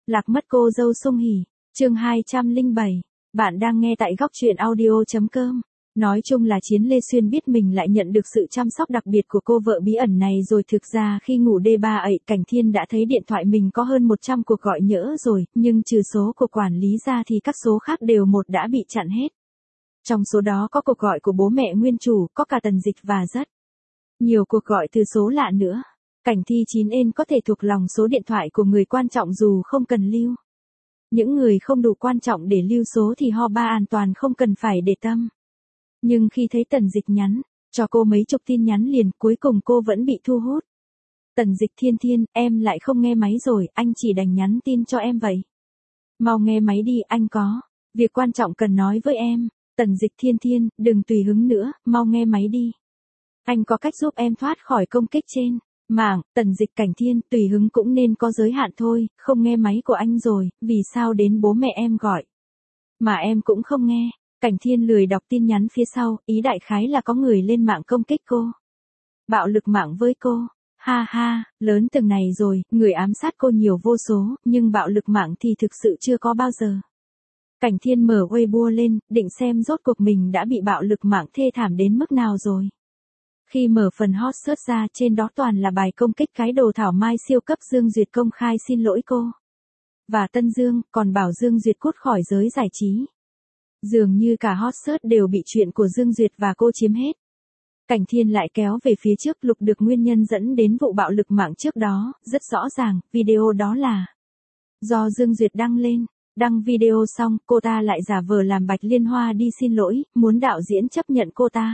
Lạc mất cô dâu Sung Hỉ, chương 207. Bạn đang nghe tại góc truyện audio.com. Nói chung là Chiến Lê Xuyên biết mình lại nhận được sự chăm sóc đặc biệt của cô vợ bí ẩn này rồi. Thực ra khi ngủ đêm ấy, Cảnh Thiên đã thấy điện thoại mình có hơn 100 cuộc gọi nhỡ rồi, nhưng trừ số của quản lý ra thì các số khác đều đã bị chặn hết. Trong số đó có cuộc gọi của bố mẹ nguyên chủ, có cả Tần Dịch và rất nhiều cuộc gọi từ số lạ nữa. Cảnh Thi 9N có thể thuộc lòng số điện thoại của người quan trọng dù không cần lưu. Những người không đủ quan trọng để lưu số thì ba an toàn không cần phải để tâm. Nhưng khi thấy Tần Dịch nhắn cho cô mấy chục tin nhắn liền, cuối cùng cô vẫn bị thu hút. Tần Dịch: Thiên, em lại không nghe máy rồi, anh chỉ đành nhắn tin cho em vậy. Mau nghe máy đi, anh có việc quan trọng cần nói với em. Tần Dịch: Thiên, đừng tùy hứng nữa, mau nghe máy đi. Anh có cách giúp em thoát khỏi công kích trên mạng. Tần Dịch: Cảnh Thiên, tùy hứng cũng nên có giới hạn thôi, không nghe máy của anh rồi, vì sao đến bố mẹ em gọi mà em cũng không nghe. Cảnh Thiên lười đọc tin nhắn phía sau, ý đại khái là có người lên mạng công kích cô. Bạo lực mạng với cô. Ha, lớn từng này rồi, người ám sát cô nhiều vô số, nhưng bạo lực mạng thì thực sự chưa có bao giờ. Cảnh Thiên mở Weibo lên, định xem rốt cuộc mình đã bị bạo lực mạng thê thảm đến mức nào rồi. Khi mở phần hot search ra, trên đó toàn là bài công kích cái đồ thảo mai siêu cấp. Dương Duyệt công khai xin lỗi cô và Tân Dương, còn bảo Dương Duyệt cút khỏi giới giải trí. Dường như cả hot search đều bị chuyện của Dương Duyệt và cô chiếm hết. Cảnh Thiên lại kéo về phía trước, lục được nguyên nhân dẫn đến vụ bạo lực mạng trước đó, rất rõ ràng, video đó là do Dương Duyệt đăng lên. Đăng video xong, cô ta lại giả vờ làm Bạch Liên Hoa đi xin lỗi, muốn đạo diễn chấp nhận cô ta.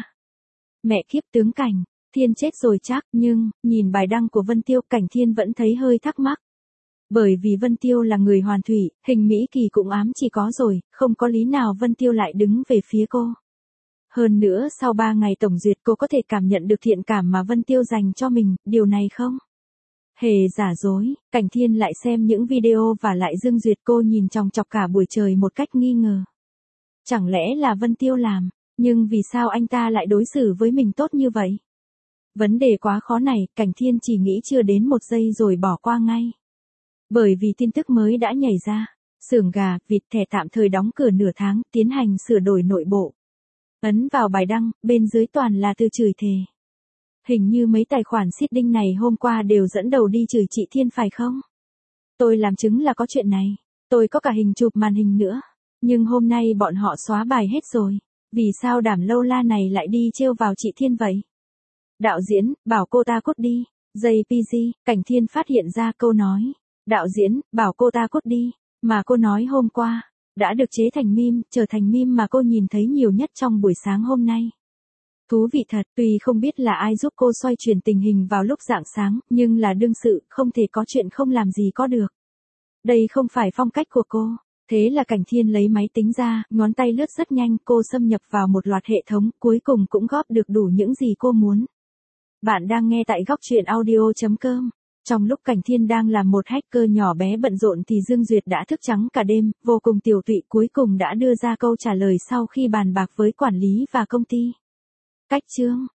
Mẹ kiếp, tướng Cảnh Thiên chết rồi chắc, nhưng, nhìn bài đăng của Vân Tiêu, Cảnh Thiên vẫn thấy hơi thắc mắc. Bởi vì Vân Tiêu là người hoàn thủy, hình Mỹ Kỳ cũng ám chỉ có rồi, không có lý nào Vân Tiêu lại đứng về phía cô. Hơn nữa sau 3 ngày tổng duyệt cô có thể cảm nhận được thiện cảm mà Vân Tiêu dành cho mình, điều này không hề giả dối. Cảnh Thiên lại xem những video và lại Dương Duyệt, cô nhìn chòng chọc cả buổi trời một cách nghi ngờ. Chẳng lẽ là Vân Tiêu làm? Nhưng vì sao anh ta lại đối xử với mình tốt như vậy? Vấn đề quá khó này, Cảnh Thiên chỉ nghĩ chưa đến 1 giây rồi bỏ qua ngay. Bởi vì tin tức mới đã nhảy ra. Xưởng gà, vịt thẻ tạm thời đóng cửa nửa tháng, tiến hành sửa đổi nội bộ. Ấn vào bài đăng, bên dưới toàn là từ chửi thề. Hình như mấy tài khoản seeding này hôm qua đều dẫn đầu đi chửi chị Thiên phải không? Tôi làm chứng là có chuyện này. Tôi có cả hình chụp màn hình nữa. Nhưng hôm nay bọn họ xóa bài hết rồi. Vì sao đảm lâu la này lại đi trêu vào chị Thiên vậy? Đạo diễn, bảo cô ta cút đi. JPG, Cảnh Thiên phát hiện ra câu nói. Đạo diễn, bảo cô ta cút đi. Mà cô nói hôm qua, đã được chế thành meme, trở thành meme mà cô nhìn thấy nhiều nhất trong buổi sáng hôm nay. Thú vị thật, tuy không biết là ai giúp cô xoay chuyển tình hình vào lúc rạng sáng, nhưng là đương sự, không thể có chuyện không làm gì có được. Đây không phải phong cách của cô. Thế là Cảnh Thiên lấy máy tính ra, ngón tay lướt rất nhanh, cô xâm nhập vào một loạt hệ thống, cuối cùng cũng góp được đủ những gì cô muốn. Bạn đang nghe tại góc truyện audio.com. Trong lúc Cảnh Thiên đang làm một hacker nhỏ bé bận rộn thì Dương Duyệt đã thức trắng cả đêm, vô cùng tiểu tụy, cuối cùng đã đưa ra câu trả lời sau khi bàn bạc với quản lý và công ty. Cách chương